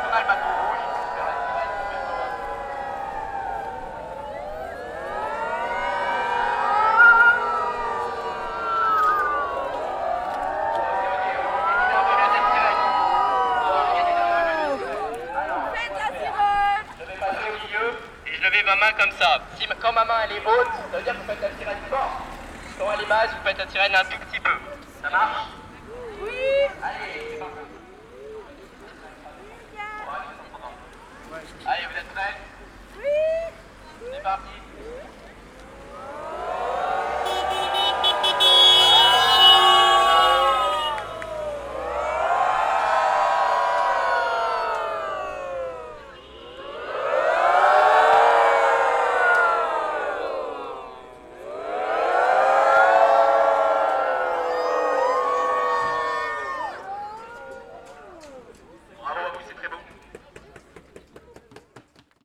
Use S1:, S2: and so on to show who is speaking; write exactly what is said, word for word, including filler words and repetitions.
S1: on a le bateau rouge. Je levais ma main comme ça. Si, quand ma main elle est haute, ça veut dire que vous faites la sirène fort. Quand elle est basse, vous faites la sirène un tout petit peu. Ça marche?
S2: Oui.
S1: Allez.